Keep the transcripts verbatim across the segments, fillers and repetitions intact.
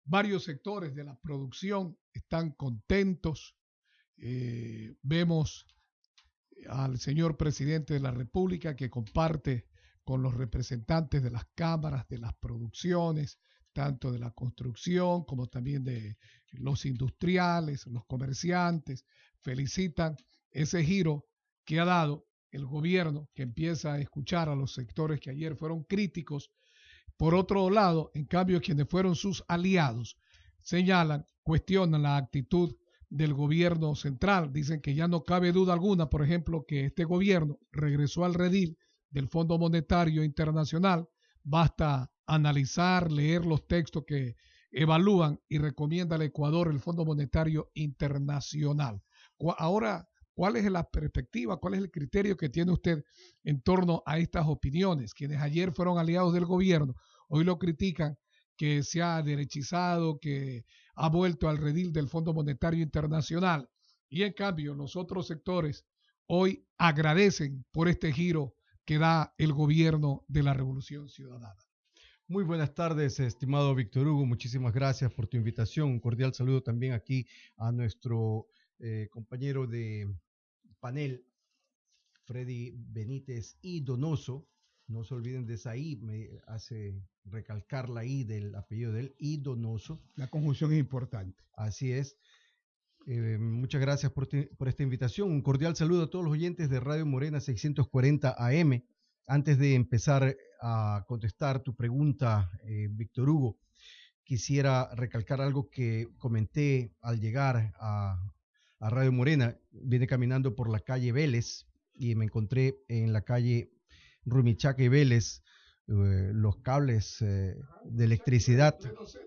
varios sectores de la producción están contentos. Eh, vemos al señor presidente de la República que comparte con los representantes de las cámaras, de las producciones, tanto de la construcción como también de los industriales, los comerciantes, felicitan ese giro que ha dado el gobierno, que empieza a escuchar a los sectores que ayer fueron críticos. Por otro lado, en cambio, quienes fueron sus aliados señalan, cuestionan la actitud del gobierno central. Dicen que ya no cabe duda alguna, por ejemplo, que este gobierno regresó al redil del Fondo Monetario Internacional. Basta analizar, leer los textos que evalúan y recomienda al Ecuador el Fondo Monetario Internacional. Ahora, ¿cuál es la perspectiva, cuál es el criterio que tiene usted en torno a estas opiniones? Quienes ayer fueron aliados del gobierno, hoy lo critican, que se ha derechizado, que ha vuelto al redil del Fondo Monetario Internacional. Y en cambio, los otros sectores hoy agradecen por este giro que da el gobierno de la Revolución Ciudadana. Muy buenas tardes, estimado Víctor Hugo. Muchísimas gracias por tu invitación. Un cordial saludo también aquí a nuestro eh, compañero de panel, Freddy Benítez y Donoso. No se olviden de esa I, me hace recalcar la I del apellido de él, y Donoso. La conjunción es importante. Así es. Eh, muchas gracias por, te, por esta invitación. Un cordial saludo a todos los oyentes de Radio Morena seiscientos cuarenta A M. Antes de empezar a contestar tu pregunta, eh, Víctor Hugo, quisiera recalcar algo que comenté al llegar a, a Radio Morena. Vine caminando por la calle Vélez y me encontré en la calle Rumichaca y Vélez eh, los cables eh, de electricidad.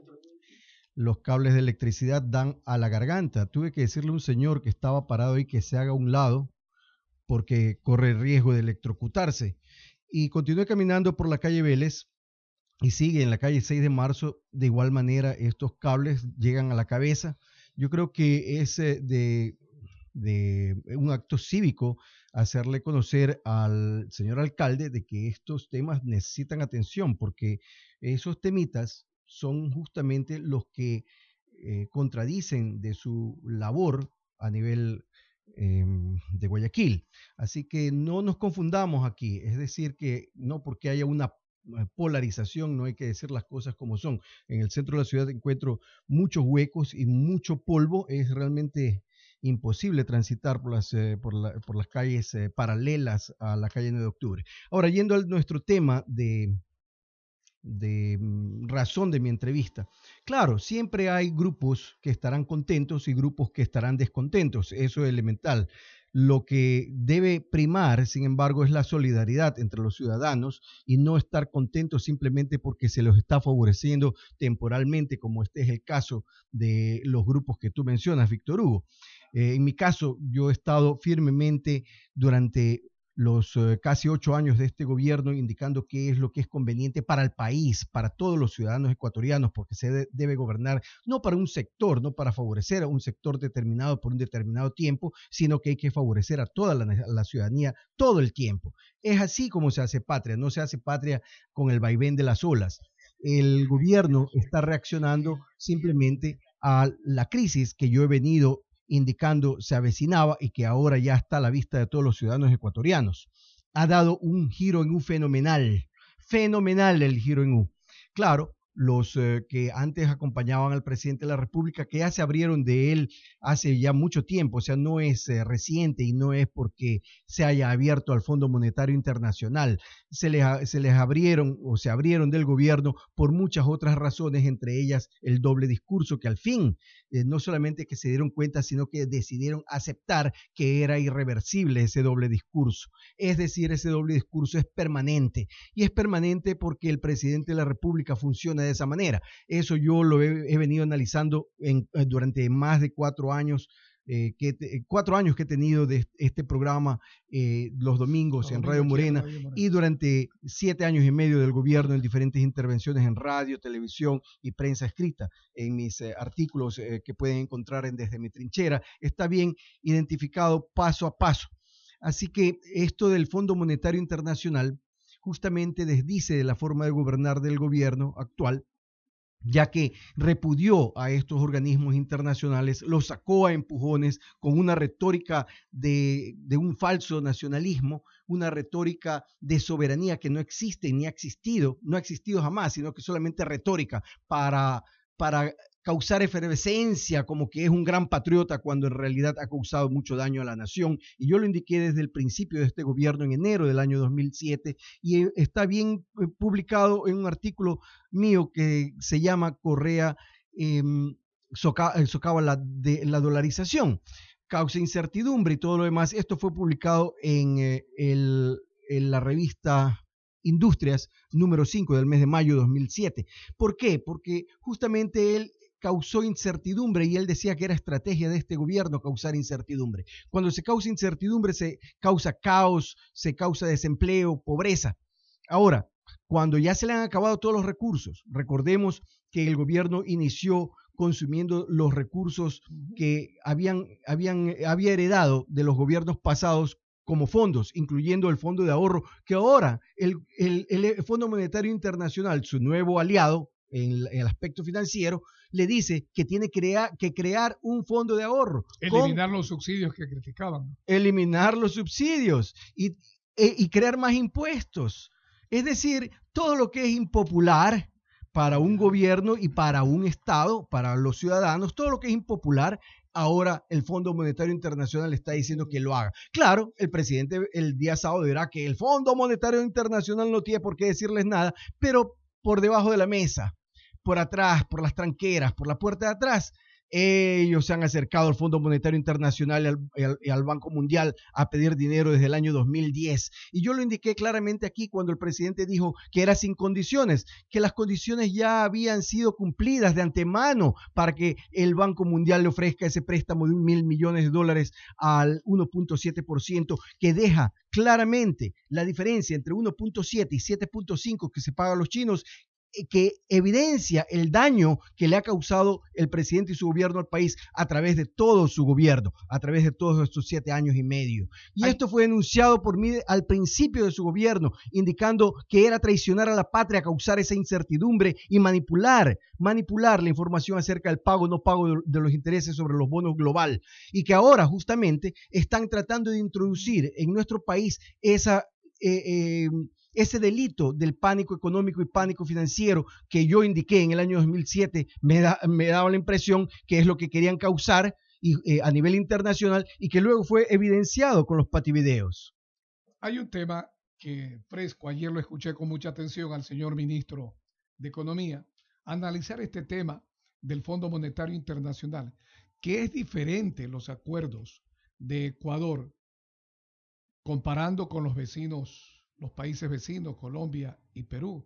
Los cables de electricidad dan a la garganta. Tuve que decirle a un señor que estaba parado ahí que se haga a un lado porque corre riesgo de electrocutarse. Y continué caminando por la calle Vélez y sigue en la calle seis de marzo. De igual manera, estos cables llegan a la cabeza. Yo creo que es de, de un acto cívico hacerle conocer al señor alcalde de que estos temas necesitan atención, porque esos temitas son justamente los que eh, contradicen de su labor a nivel eh, de Guayaquil. Así que no nos confundamos aquí, es decir, que no porque haya una polarización, no hay que decir las cosas como son. En el centro de la ciudad encuentro muchos huecos y mucho polvo, es realmente imposible transitar por las, eh, por la, por las calles eh, paralelas a la calle nueve de octubre. Ahora, yendo a nuestro tema de, de razón de mi entrevista. Claro, siempre hay grupos que estarán contentos y grupos que estarán descontentos, eso es elemental. Lo que debe primar, sin embargo, es la solidaridad entre los ciudadanos y no estar contentos simplemente porque se los está favoreciendo temporalmente, como este es el caso de los grupos que tú mencionas, Víctor Hugo. Eh, en mi caso, yo he estado firmemente durante los eh, casi ocho años de este gobierno indicando qué es lo que es conveniente para el país, para todos los ciudadanos ecuatorianos, porque se de, debe gobernar no para un sector, no para favorecer a un sector determinado por un determinado tiempo, sino que hay que favorecer a toda la, a la ciudadanía todo el tiempo. Es así como se hace patria, no se hace patria con el vaivén de las olas. El gobierno está reaccionando simplemente a la crisis que yo he venido indicando se avecinaba y que ahora ya está a la vista de todos los ciudadanos ecuatorianos. Ha dado un giro en U fenomenal, fenomenal el giro en U. Claro, los eh, que antes acompañaban al presidente de la República, que ya se abrieron de él hace ya mucho tiempo, o sea, no es eh, reciente y no es porque se haya abierto al Fondo Monetario Internacional, se les, se les abrieron o se abrieron del gobierno por muchas otras razones, entre ellas el doble discurso, que al fin eh, no solamente que se dieron cuenta, sino que decidieron aceptar que era irreversible ese doble discurso. Es decir, ese doble discurso es permanente y es permanente porque el presidente de la República funciona de esa manera. Eso yo lo he, he venido analizando en, durante más de cuatro años, eh, que te, cuatro años que he tenido de este programa eh, los domingos en Radio Morena, Radio Morena y durante siete años y medio del gobierno en diferentes intervenciones en radio, televisión y prensa escrita. En mis eh, artículos eh, que pueden encontrar en Desde mi Trinchera, está bien identificado paso a paso. Así que esto del Fondo Monetario Internacional justamente desdice de la forma de gobernar del gobierno actual ya que repudió a estos organismos internacionales, los sacó a empujones con una retórica de, de un falso nacionalismo, una retórica de soberanía que no existe ni ha existido, no ha existido jamás, sino que solamente retórica para, para causar efervescencia, como que es un gran patriota, cuando en realidad ha causado mucho daño a la nación. Y yo lo indiqué desde el principio de este gobierno en enero del año dos mil siete, y está bien publicado en un artículo mío que se llama Correa eh, soca socava la, de, la dolarización, causa incertidumbre y todo lo demás. Esto fue publicado en, eh, el, en la revista Industrias número cinco del mes de mayo de dos mil siete. ¿Por qué? Porque justamente él causó incertidumbre y él decía que era estrategia de este gobierno causar incertidumbre. Cuando se causa incertidumbre se causa caos, se causa desempleo, pobreza. Ahora, cuando ya se le han acabado todos los recursos, recordemos que el gobierno inició consumiendo los recursos que habían, habían, había heredado de los gobiernos pasados como fondos, incluyendo el fondo de ahorro, que ahora el, el, el Fondo Monetario Internacional, su nuevo aliado en el, en el aspecto financiero, le dice que tiene crea, que crear un fondo de ahorro. Eliminar los subsidios que criticaban. Eliminar los subsidios y, e, y crear más impuestos. Es decir, todo lo que es impopular para un gobierno y para un Estado, para los ciudadanos, todo lo que es impopular, ahora el Fondo Monetario Internacional está diciendo que lo haga. Claro, el presidente el día sábado dirá que el Fondo Monetario Internacional no tiene por qué decirles nada, pero por debajo de la mesa, por atrás, por las tranqueras, por la puerta de atrás, ellos se han acercado al Fondo Monetario Internacional y al, al, al Banco Mundial a pedir dinero desde el año dos mil diez. Y yo lo indiqué claramente aquí cuando el presidente dijo que era sin condiciones, que las condiciones ya habían sido cumplidas de antemano para que el Banco Mundial le ofrezca ese préstamo de un mil millones de dólares al uno punto siete por ciento, que deja claramente la diferencia entre uno punto siete y siete punto cinco que se paga a los chinos, que evidencia el daño que le ha causado el presidente y su gobierno al país a través de todo su gobierno, a través de todos estos siete años y medio. Y Ay. esto fue denunciado por mí al principio de su gobierno, indicando que era traicionar a la patria, causar esa incertidumbre y manipular, manipular la información acerca del pago o no pago de, de los intereses sobre los bonos global. Y que ahora justamente están tratando de introducir en nuestro país esa... Eh, eh, ese delito del pánico económico y pánico financiero que yo indiqué en el año dos mil siete, me, da, me daba la impresión que es lo que querían causar y, eh, a nivel internacional, y que luego fue evidenciado con los pativideos. Hay un tema que fresco, ayer lo escuché con mucha atención al señor ministro de Economía, analizar este tema del Fondo Monetario Internacional, que es diferente los acuerdos de Ecuador comparando con los vecinos, los países vecinos, Colombia y Perú.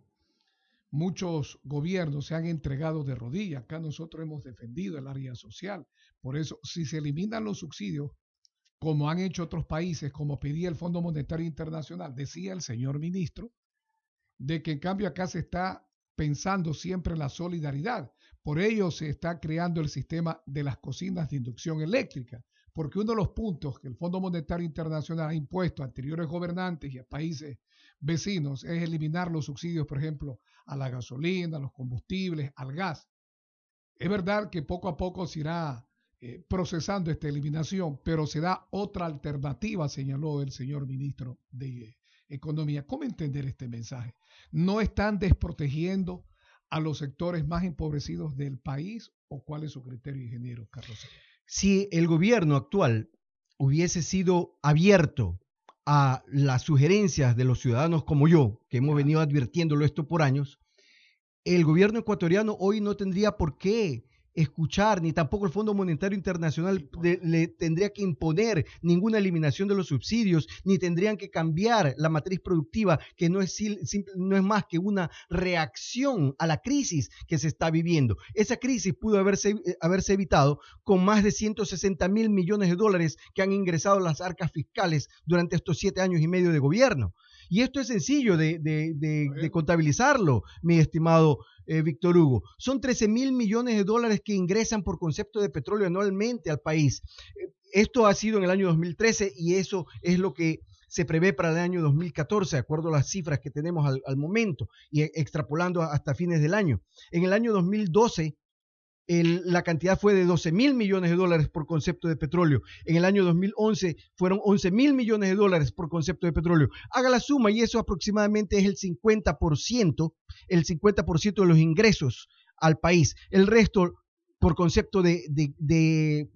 Muchos gobiernos se han entregado de rodillas. Acá nosotros hemos defendido el área social. Por eso, si se eliminan los subsidios, como han hecho otros países, como pedía el Fondo Monetario Internacional, decía el señor ministro, de que en cambio acá se está pensando siempre en la solidaridad. Por ello se está creando el sistema de las cocinas de inducción eléctrica, porque uno de los puntos que el Fondo Monetario Internacional ha impuesto a anteriores gobernantes y a países vecinos es eliminar los subsidios, por ejemplo, a la gasolina, a los combustibles, al gas. Es verdad que poco a poco se irá eh, procesando esta eliminación, pero se da otra alternativa, señaló el señor ministro de Economía. ¿Cómo entender este mensaje? ¿No están desprotegiendo a los sectores más empobrecidos del país o cuál es su criterio, ingeniero Carlos? Si el gobierno actual hubiese sido abierto a las sugerencias de los ciudadanos como yo, que hemos venido advirtiéndolo esto por años, el gobierno ecuatoriano hoy no tendría por qué escuchar, ni tampoco el Fondo Monetario Internacional de, le tendría que imponer ninguna eliminación de los subsidios, ni tendrían que cambiar la matriz productiva, que no es, simple, no es más que una reacción a la crisis que se está viviendo. Esa crisis pudo haberse, haberse evitado con más de ciento sesenta mil millones de dólares que han ingresado a las arcas fiscales durante estos siete años y medio de gobierno. Y esto es sencillo de, de, de, de contabilizarlo, mi estimado eh, Víctor Hugo. Son trece mil millones de dólares que ingresan por concepto de petróleo anualmente al país. Esto ha sido en el año dos mil trece y eso es lo que se prevé para el año dos mil catorce, de acuerdo a las cifras que tenemos al, al momento, y extrapolando hasta fines del año. En el año dos mil doce, el, la cantidad fue de doce mil millones de dólares por concepto de petróleo. En el año dos mil once fueron once mil millones de dólares por concepto de petróleo. Haga la suma y eso aproximadamente es el cincuenta por ciento, el cincuenta por ciento de los ingresos al país. El resto por concepto de, de, de,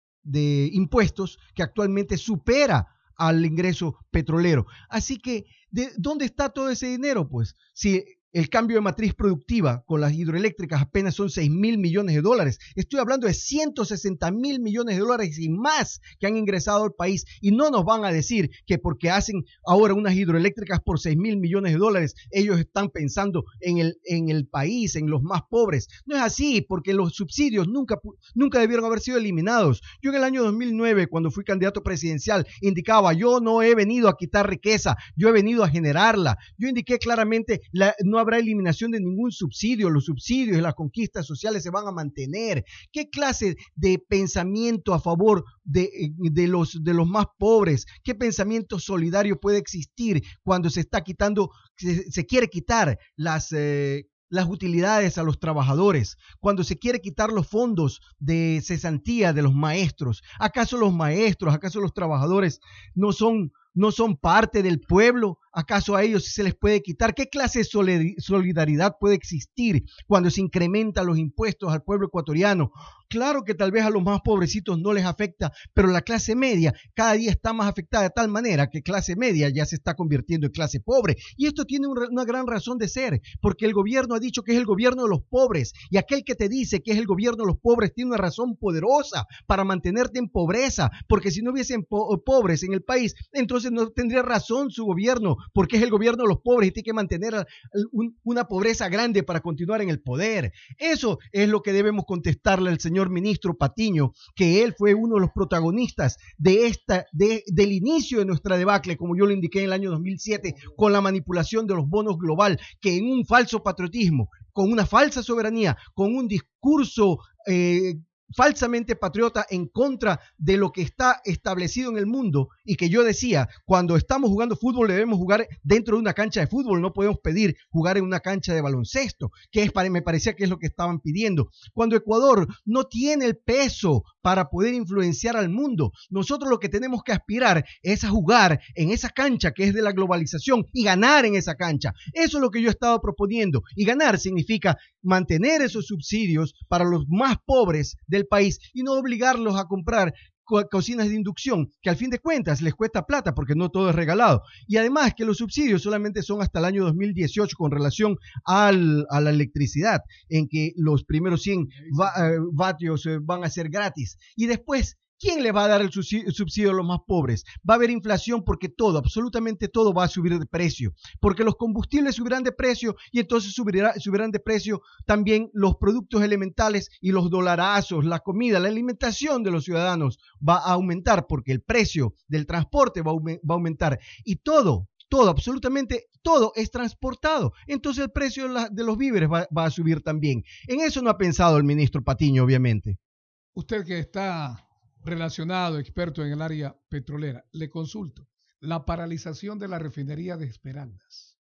de impuestos que actualmente supera al ingreso petrolero. Así que, ¿de dónde está todo ese dinero? Pues, si el cambio de matriz productiva con las hidroeléctricas apenas son seis mil millones de dólares. Estoy hablando de ciento sesenta mil millones de dólares y más que han ingresado al país. Y no nos van a decir que porque hacen ahora unas hidroeléctricas por seis mil millones de dólares, ellos están pensando en el, en el país, en los más pobres. No es así, porque los subsidios nunca, nunca debieron haber sido eliminados. Yo en el año dos mil nueve, cuando fui candidato presidencial, indicaba, yo no he venido a quitar riqueza, yo he venido a generarla. Yo indiqué claramente, la, no habrá eliminación de ningún subsidio, los subsidios y las conquistas sociales se van a mantener. ¿Qué clase de pensamiento a favor de, de, los, de los más pobres? ¿Qué pensamiento solidario puede existir cuando se está quitando, se, se quiere quitar las... Eh, las utilidades a los trabajadores, cuando se quiere quitar los fondos de cesantía de los maestros? ¿Acaso los maestros, acaso los trabajadores no son, no son parte del pueblo? ¿Acaso a ellos se les puede quitar? ¿Qué clase de solidaridad puede existir cuando se incrementan los impuestos al pueblo ecuatoriano? Claro que tal vez a los más pobrecitos no les afecta, pero la clase media cada día está más afectada de tal manera que clase media ya se está convirtiendo en clase pobre. Y esto tiene una gran razón de ser, porque el gobierno ha dicho que es el gobierno de los pobres, y aquel que te dice que es el gobierno de los pobres tiene una razón poderosa para mantenerte en pobreza, porque si no hubiesen po pobres en el país, entonces no tendría razón su gobierno, porque es el gobierno de los pobres y tiene que mantener un, una pobreza grande para continuar en el poder. Eso es lo que debemos contestarle al señor ministro Patiño, que él fue uno de los protagonistas de esta, de, del inicio de nuestra debacle, como yo lo indiqué en el año dos mil siete, con la manipulación de los bonos global, que en un falso patriotismo, con una falsa soberanía, con un discurso eh, falsamente patriota en contra de lo que está establecido en el mundo, y que yo decía, cuando estamos jugando fútbol debemos jugar dentro de una cancha de fútbol, no podemos pedir jugar en una cancha de baloncesto, que es, me parecía que es lo que estaban pidiendo. Cuando Ecuador no tiene el peso para poder influenciar al mundo, nosotros lo que tenemos que aspirar es a jugar en esa cancha que es de la globalización y ganar en esa cancha. Eso es lo que yo he estado proponiendo, y ganar significa mantener esos subsidios para los más pobres del país y no obligarlos a comprar co cocinas de inducción, que al fin de cuentas les cuesta plata porque no todo es regalado. Y además que los subsidios solamente son hasta el año dos mil dieciocho con relación al, a la electricidad, en que los primeros cien va, eh, vatios eh, van a ser gratis. Y después, ¿quién le va a dar el subsidio a los más pobres? Va a haber inflación porque todo, absolutamente todo va a subir de precio, porque los combustibles subirán de precio y entonces subirá, subirán de precio también los productos elementales y los dolarazos, la comida, la alimentación de los ciudadanos va a aumentar porque el precio del transporte va a, va a aumentar y todo, todo, absolutamente todo es transportado. Entonces el precio de, la, de los víveres va, va a subir también. En eso no ha pensado el ministro Patiño, obviamente. Usted que está relacionado, experto en el área petrolera, le consulto, la paralización de la refinería de Esmeraldas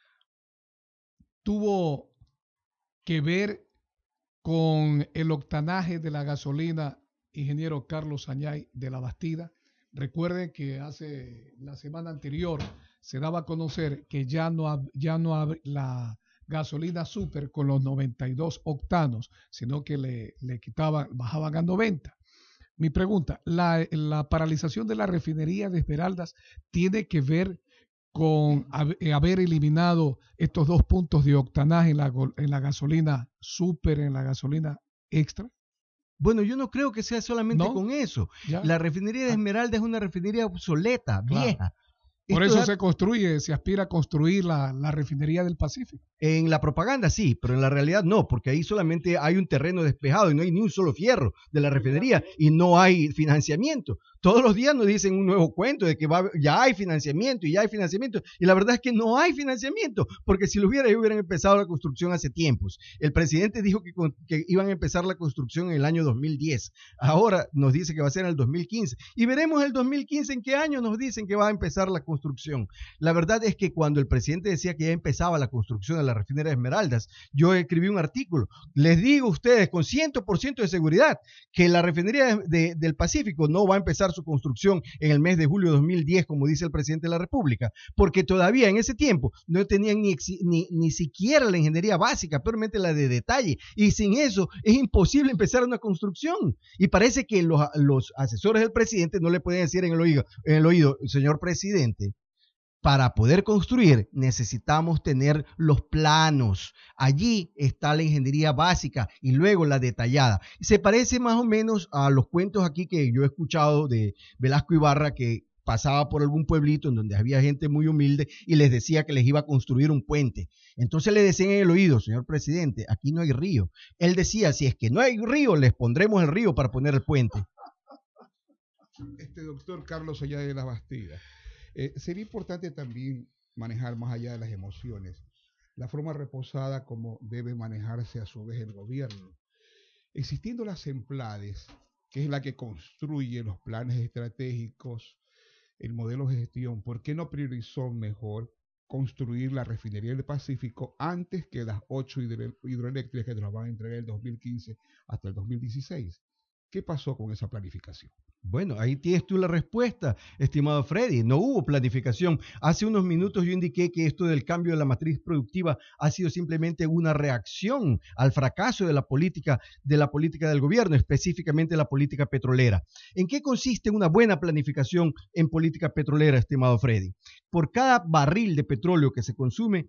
tuvo que ver con el octanaje de la gasolina, ingeniero Carlos Añay de la Bastida. Recuerden que hace la semana anterior se daba a conocer que ya no, ya no la gasolina super con los noventa y dos octanos, sino que le, le quitaban, bajaban a noventa. Mi pregunta, ¿la, la paralización de la refinería de Esmeraldas tiene que ver con haber eliminado estos dos puntos de octanaje en la, en la gasolina super, en la gasolina extra? Bueno, yo no creo que sea solamente ¿No? con eso. ¿Ya? La refinería de Esmeraldas es una refinería obsoleta, claro. vieja. Por Esto eso se construye, se aspira a construir la, la refinería del Pacífico. En la propaganda sí, pero en la realidad no, porque ahí solamente hay un terreno despejado y no hay ni un solo fierro de la refinería y no hay financiamiento. Todos los días nos dicen un nuevo cuento de que va, ya hay financiamiento y ya hay financiamiento. Y la verdad es que no hay financiamiento, porque si lo hubiera, ellos hubieran empezado la construcción hace tiempos. El presidente dijo que, que iban a empezar la construcción en el año dos mil diez. Ahora nos dice que va a ser en el dos mil quince. Y veremos el dos mil quince en qué año nos dicen que va a empezar la construcción. La verdad es que cuando el presidente decía que ya empezaba la construcción de la refinería de Esmeraldas, yo escribí un artículo. Les digo a ustedes con cien por ciento de seguridad que la refinería de, de, del Pacífico no va a empezar su construcción en el mes de julio de dos mil diez, como dice el presidente de la República, porque todavía en ese tiempo no tenían ni, ni, ni siquiera la ingeniería básica, peormente la de detalle, y sin eso es imposible empezar una construcción. Y parece que los, los asesores del presidente no le pueden decir en el oído, en el oído, señor presidente, para poder construir necesitamos tener los planos. Allí está la ingeniería básica y luego la detallada. Se parece más o menos a los cuentos aquí que yo he escuchado de Velasco Ibarra, que pasaba por algún pueblito en donde había gente muy humilde y les decía que les iba a construir un puente. Entonces le decían en el oído, señor presidente, aquí no hay río. Él decía, si es que no hay río, les pondremos el río para poner el puente. Este doctor Carlos Allá de la Bastida. Eh, sería importante también manejar más allá de las emociones la forma reposada como debe manejarse a su vez el gobierno. Existiendo las EMPLADES, que es la que construye los planes estratégicos, el modelo de gestión, ¿por qué no priorizó mejor construir la refinería del Pacífico antes que las ocho hidro hidroeléctricas que nos van a entregar el dos mil quince hasta el dos mil dieciséis? ¿Qué pasó con esa planificación? Bueno, ahí tienes tú la respuesta, estimado Freddy. No hubo planificación. Hace unos minutos yo indiqué que esto del cambio de la matriz productiva ha sido simplemente una reacción al fracaso de la política, de la política del gobierno, específicamente la política petrolera. ¿En qué consiste una buena planificación en política petrolera, estimado Freddy? Por cada barril de petróleo que se consume,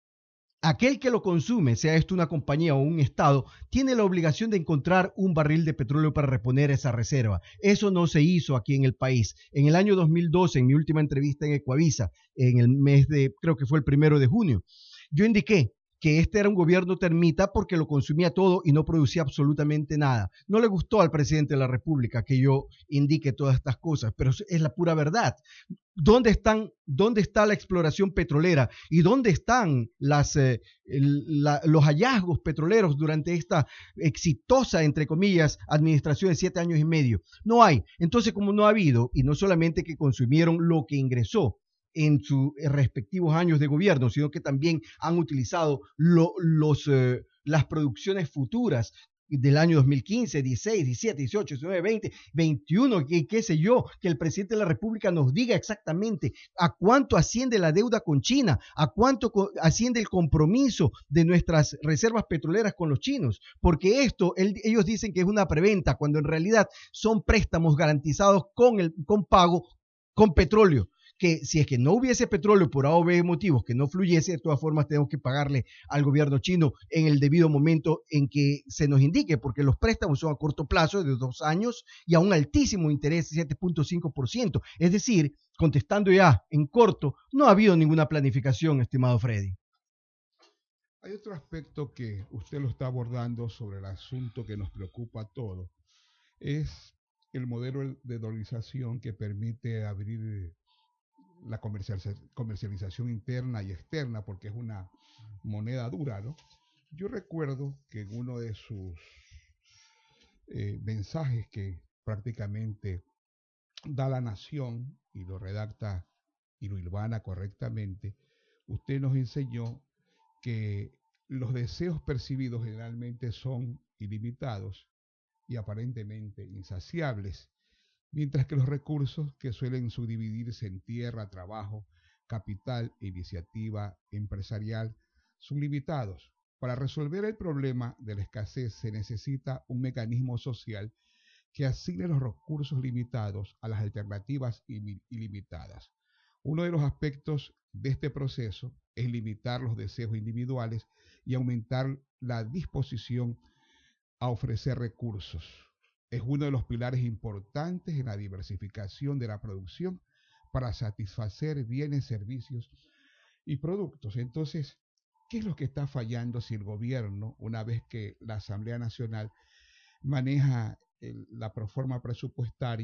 aquel que lo consume, sea esto una compañía o un estado, tiene la obligación de encontrar un barril de petróleo para reponer esa reserva. Eso no se hizo aquí en el país. En el año dos mil doce, en mi última entrevista en Ecuavisa, en el mes de, creo que fue el primero de junio, yo indiqué que este era un gobierno termita porque lo consumía todo y no producía absolutamente nada. No le gustó al presidente de la República que yo indique todas estas cosas, pero es la pura verdad. ¿Dónde están, dónde está la exploración petrolera y dónde están las, eh, el, la, los hallazgos petroleros durante esta exitosa, entre comillas, administración de siete años y medio? No hay. Entonces, como no ha habido, y no solamente que consumieron lo que ingresó en sus respectivos años de gobierno, sino que también han utilizado lo, los, eh, las producciones futuras del año dos mil quince, dieciséis, diecisiete, dieciocho, diecinueve, veinte, veintiuno, y qué sé yo, que el presidente de la República nos diga exactamente a cuánto asciende la deuda con China, a cuánto asciende el compromiso de nuestras reservas petroleras con los chinos, porque esto, él, ellos dicen que es una preventa, cuando en realidad son préstamos garantizados con, el, con pago con petróleo, que si es que no hubiese petróleo por A o B motivos, que no fluyese, de todas formas tenemos que pagarle al gobierno chino en el debido momento en que se nos indique, porque los préstamos son a corto plazo de dos años y a un altísimo interés, siete punto cinco por ciento. Es decir, contestando ya en corto, no ha habido ninguna planificación, estimado Freddy. Hay otro aspecto que usted lo está abordando sobre el asunto que nos preocupa a todos, es el modelo de dolarización que permite abrir la comercialización interna y externa, porque es una moneda dura, ¿no? Yo recuerdo que en uno de sus eh, mensajes que prácticamente da la Nación y lo redacta y lo hilvana correctamente, usted nos enseñó que los deseos percibidos generalmente son ilimitados y aparentemente insaciables, mientras que los recursos que suelen subdividirse en tierra, trabajo, capital e iniciativa empresarial son limitados. Para resolver el problema de la escasez se necesita un mecanismo social que asigne los recursos limitados a las alternativas ilimitadas. Uno de los aspectos de este proceso es limitar los deseos individuales y aumentar la disposición a ofrecer recursos. Es uno de los pilares importantes en la diversificación de la producción para satisfacer bienes, servicios y productos. Entonces, ¿qué es lo que está fallando si el gobierno, una vez que la Asamblea Nacional maneja el, la proforma presupuestaria,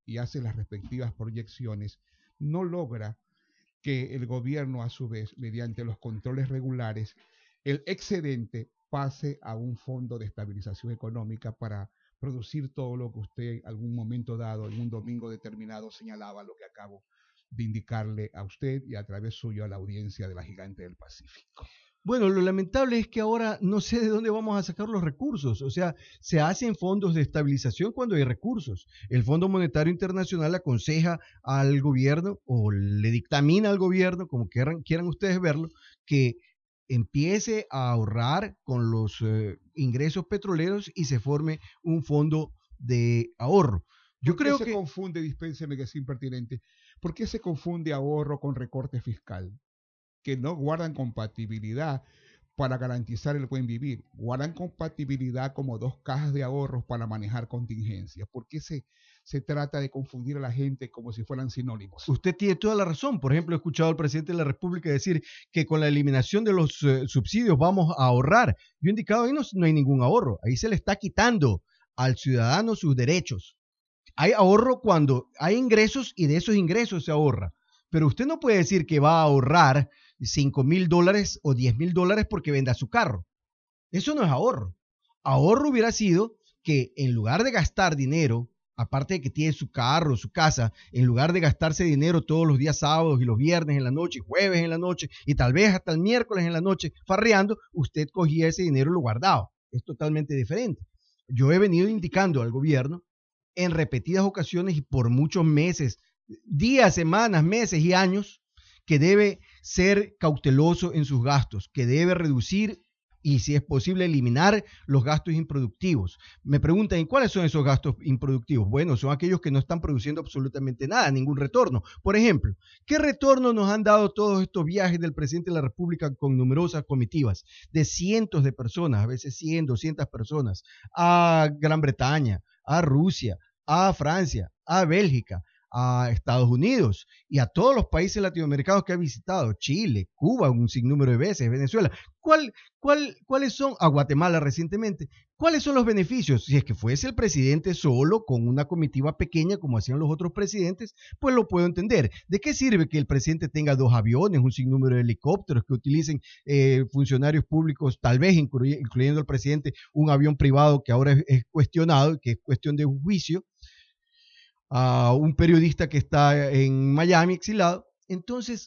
y hace las respectivas proyecciones, no logra que el gobierno, a su vez, mediante los controles regulares, el excedente pase a un fondo de estabilización económica para producir todo lo que usted en algún momento dado, en un domingo determinado, señalaba, lo que acabo de indicarle a usted y a través suyo a la audiencia de la Gigante del Pacífico. Bueno, lo lamentable es que ahora no sé de dónde vamos a sacar los recursos. O sea, se hacen fondos de estabilización cuando hay recursos. El Fondo Monetario Internacional aconseja al gobierno o le dictamina al gobierno, como quieran, quieran ustedes verlo, que empiece a ahorrar con los eh, ingresos petroleros y se forme un fondo de ahorro. Yo ¿Por qué creo se que confunde, dispénseme que es impertinente, por qué se confunde ahorro con recorte fiscal? Que no guardan compatibilidad para garantizar el buen vivir, guardan compatibilidad como dos cajas de ahorros para manejar contingencias. ¿Por qué se, se trata de confundir a la gente como si fueran sinónimos? usted tiene toda la razón. Por ejemplo, he escuchado al presidente de la República decir que con la eliminación de los eh, subsidios vamos a ahorrar. Yo he indicado ahí no, no hay ningún ahorro. Ahí se le está quitando al ciudadano sus derechos. Hay ahorro cuando hay ingresos y de esos ingresos se ahorra. Pero usted no puede decir que va a ahorrar cinco mil dólares o diez mil dólares porque venda su carro. Eso no es ahorro. Ahorro hubiera sido que en lugar de gastar dinero, aparte de que tiene su carro, su casa, en lugar de gastarse dinero todos los días sábados y los viernes en la noche, jueves en la noche y tal vez hasta el miércoles en la noche farreando, usted cogía ese dinero y lo guardaba. Es totalmente diferente. Yo he venido indicando al gobierno en repetidas ocasiones y por muchos meses, días, semanas, meses y años, que debe ser cauteloso en sus gastos, que debe reducir y, si es posible, eliminar los gastos improductivos. Me preguntan, ¿y cuáles son esos gastos improductivos? Bueno, son aquellos que no están produciendo absolutamente nada, ningún retorno. Por ejemplo, ¿qué retorno nos han dado todos estos viajes del presidente de la República con numerosas comitivas de cientos de personas, a veces cien, doscientas personas, a Gran Bretaña, a Rusia, a Francia, a Bélgica, a Estados Unidos y a todos los países latinoamericanos que ha visitado, Chile, Cuba, un sinnúmero de veces, Venezuela? ¿Cuál, cuál, ¿Cuáles son, a Guatemala recientemente, cuáles son los beneficios? Si es que fuese el presidente solo, con una comitiva pequeña, como hacían los otros presidentes, pues lo puedo entender. ¿De qué sirve que el presidente tenga dos aviones, un sinnúmero de helicópteros, que utilicen eh, funcionarios públicos, tal vez incluy, incluyendo al presidente, un avión privado que ahora es, es cuestionado, que es cuestión de un juicio, a un periodista que está en Miami exilado? Entonces,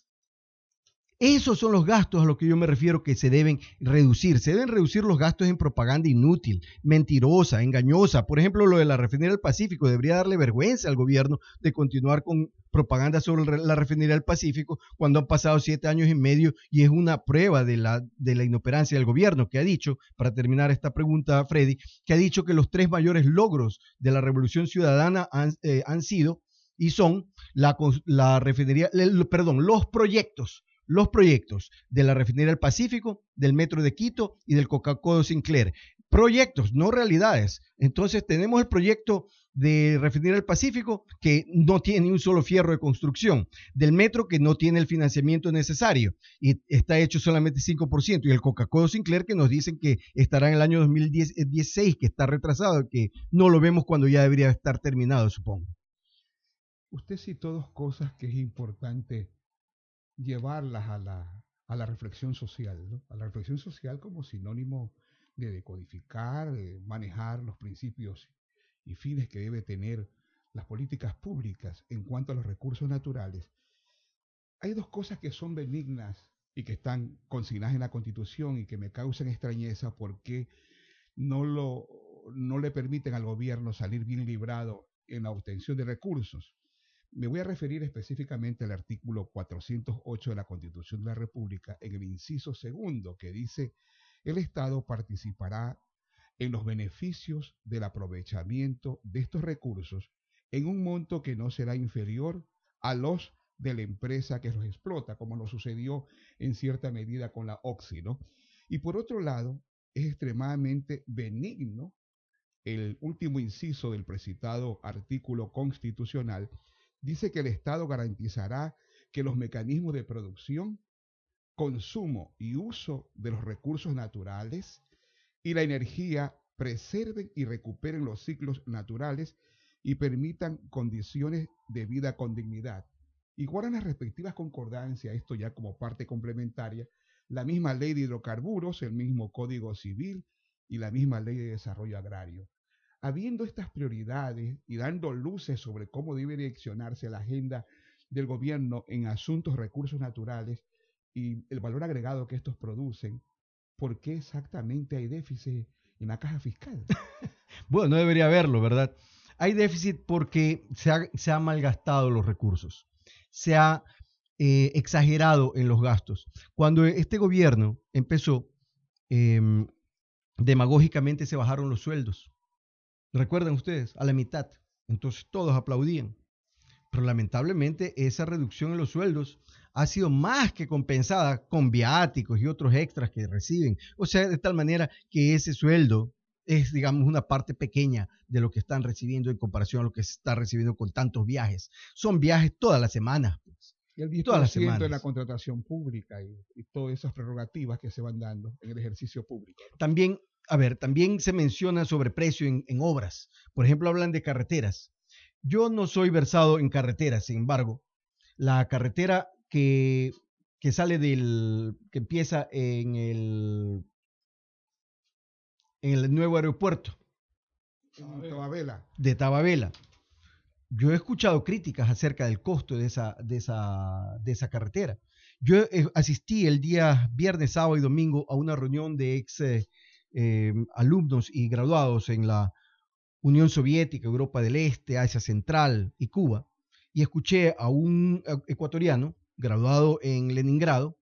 esos son los gastos a los que yo me refiero que se deben reducir. Se deben reducir los gastos en propaganda inútil, mentirosa, engañosa. Por ejemplo, lo de la refinería del Pacífico. Debería darle vergüenza al gobierno de continuar con propaganda sobre la refinería del Pacífico cuando han pasado siete años y medio y es una prueba de la, de la inoperancia del gobierno, que ha dicho, para terminar esta pregunta, Freddy, que ha dicho que los tres mayores logros de la Revolución Ciudadana han, eh, han sido y son la, la refinería, el, perdón, los proyectos los proyectos de la refinería del Pacífico, del Metro de Quito y del Coca-Cola Sinclair. Proyectos, no realidades. Entonces tenemos el proyecto de refinería del Pacífico, que no tiene ni un solo fierro de construcción, del Metro, que no tiene el financiamiento necesario y está hecho solamente cinco por ciento, y el Coca-Cola Sinclair, que nos dicen que estará en el año dos mil dieciséis, que está retrasado, que no lo vemos cuando ya debería estar terminado, supongo. Usted citó dos cosas que es importante llevarlas a la, a la reflexión social, ¿no? A la reflexión social como sinónimo de decodificar, de manejar los principios y fines que debe tener las políticas públicas en cuanto a los recursos naturales. Hay dos cosas que son benignas y que están consignadas en la Constitución y que me causan extrañeza porque no, lo, no le permiten al gobierno salir bien librado en la obtención de recursos. Me voy a referir específicamente al artículo cuatrocientos ocho de la Constitución de la República, en el inciso segundo, que dice: el Estado participará en los beneficios del aprovechamiento de estos recursos en un monto que no será inferior a los de la empresa que los explota, como nos sucedió en cierta medida con la Oxy, ¿no? Y por otro lado, es extremadamente benigno el último inciso del precitado artículo constitucional. Dice que el Estado garantizará que los mecanismos de producción, consumo y uso de los recursos naturales y la energía preserven y recuperen los ciclos naturales y permitan condiciones de vida con dignidad. Y guardan las respectivas concordancias, esto ya como parte complementaria, la misma ley de hidrocarburos, el mismo Código Civil y la misma ley de desarrollo agrario. Habiendo estas prioridades y dando luces sobre cómo debe direccionarse la agenda del gobierno en asuntos de recursos naturales y el valor agregado que estos producen, ¿por qué exactamente hay déficit en la caja fiscal? Bueno, no debería haberlo, ¿verdad? Hay déficit porque se ha, se ha malgastado los recursos, se ha eh, exagerado en los gastos. Cuando este gobierno empezó, eh, demagógicamente se bajaron los sueldos. ¿Recuerdan ustedes? A la mitad. Entonces todos aplaudían. Pero lamentablemente esa reducción en los sueldos ha sido más que compensada con viáticos y otros extras que reciben. O sea, de tal manera que ese sueldo es, digamos, una parte pequeña de lo que están recibiendo en comparación a lo que se está recibiendo con tantos viajes. Son viajes todas las semanas. Pues. Y el diez por ciento de la contratación pública y, y todas esas prerrogativas que se van dando en el ejercicio público. También, a ver, también se menciona sobreprecio en, en obras. Por ejemplo, hablan de carreteras. Yo no soy versado en carreteras, sin embargo, la carretera que, que sale del, que empieza en el, en el nuevo aeropuerto Tababela. de Tababela. Yo he escuchado críticas acerca del costo de esa, de esa, de esa carretera. Yo eh, asistí el día viernes, sábado y domingo a una reunión de ex eh, eh, alumnos y graduados en la Unión Soviética, Europa del Este, Asia Central y Cuba, y escuché a un ecuatoriano graduado en Leningrado,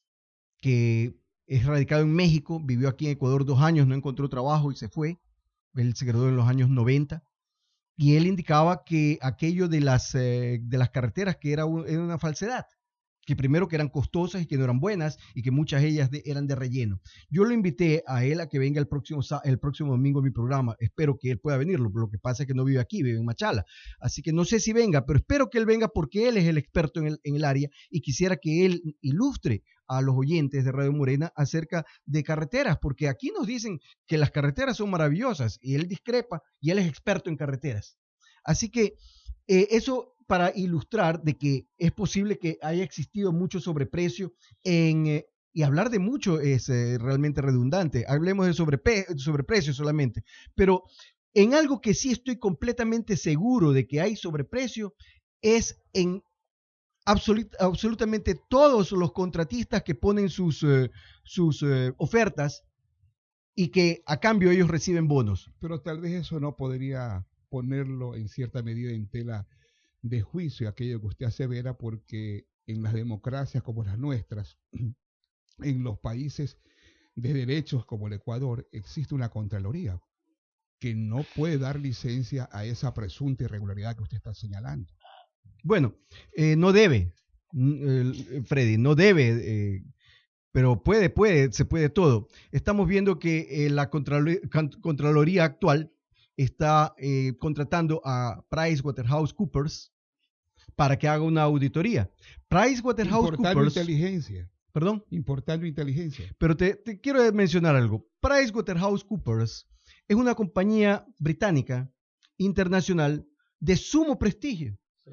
que es radicado en México, vivió aquí en Ecuador dos años, no encontró trabajo y se fue. Él se graduó en los años noventa, y él indicaba que aquello de las, eh, de las carreteras que era, un, era una falsedad, que primero que eran costosas y que no eran buenas y que muchas de ellas de, eran de relleno. Yo lo invité a él a que venga el próximo, el próximo domingo a mi programa. Espero que él pueda venir. Lo, lo que pasa es que no vive aquí, vive en Machala. Así que no sé si venga, pero espero que él venga porque él es el experto en el, en el área y quisiera que él ilustre a los oyentes de Radio Morena acerca de carreteras, porque aquí nos dicen que las carreteras son maravillosas y él discrepa y él es experto en carreteras. Así que eh, eso para ilustrar de que es posible que haya existido mucho sobreprecio en, eh, y hablar de mucho es eh, realmente redundante. Hablemos de sobrepe sobreprecio solamente, pero en algo que sí estoy completamente seguro de que hay sobreprecio es en absolut absolutamente todos los contratistas que ponen sus, eh, sus eh, ofertas y que a cambio ellos reciben bonos. Pero tal vez eso no podría ponerlo en cierta medida en tela de juicio aquello que usted asevera, porque en las democracias como las nuestras, en los países de derechos como el Ecuador, existe una Contraloría que no puede dar licencia a esa presunta irregularidad que usted está señalando. Bueno, eh, no debe, eh, Freddy, no debe, eh, pero puede, puede, se puede todo. Estamos viendo que eh, la Contraloría, Contraloría actual está eh, contratando a PricewaterhouseCoopers para que haga una auditoría. PricewaterhouseCoopers... Importando inteligencia. ¿Perdón? Importando inteligencia. Pero te, te quiero mencionar algo. PricewaterhouseCoopers es una compañía británica internacional de sumo prestigio.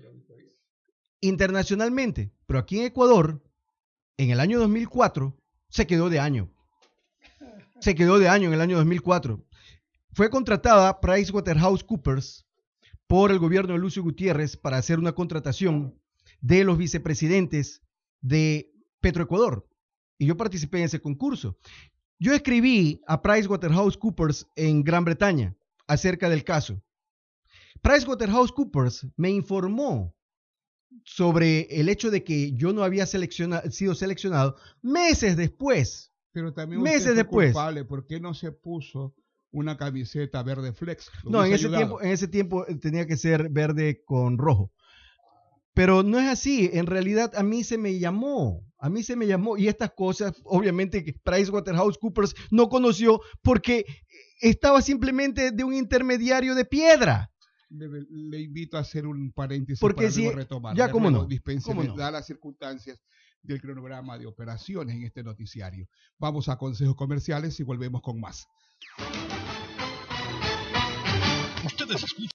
Internacionalmente. Pero aquí en Ecuador, en el año dos mil cuatro, se quedó de año. Se quedó de año en el año dos mil cuatro. Fue contratada PricewaterhouseCoopers por el gobierno de Lucio Gutiérrez para hacer una contratación de los vicepresidentes de Petroecuador. Y yo participé en ese concurso. Yo escribí a PricewaterhouseCoopers en Gran Bretaña acerca del caso. PricewaterhouseCoopers me informó sobre el hecho de que yo no había selecciona, sido seleccionado meses después. Pero también meses usted fue después. culpable. ¿Por qué no se puso una camiseta verde flex? No, en ese, tiempo, en ese tiempo tenía que ser verde con rojo. Pero no es así. En realidad a mí se me llamó. A mí se me llamó. Y estas cosas, obviamente, que PricewaterhouseCoopers no conoció porque estaba simplemente de un intermediario de piedra. Le, le invito a hacer un paréntesis porque para si, luego retomar. Ya, cómo no. Dispénseme, ¿Cómo no? da las circunstancias del cronograma de operaciones en este noticiario. Vamos a consejos comerciales y volvemos con más. Ustedes escuchan.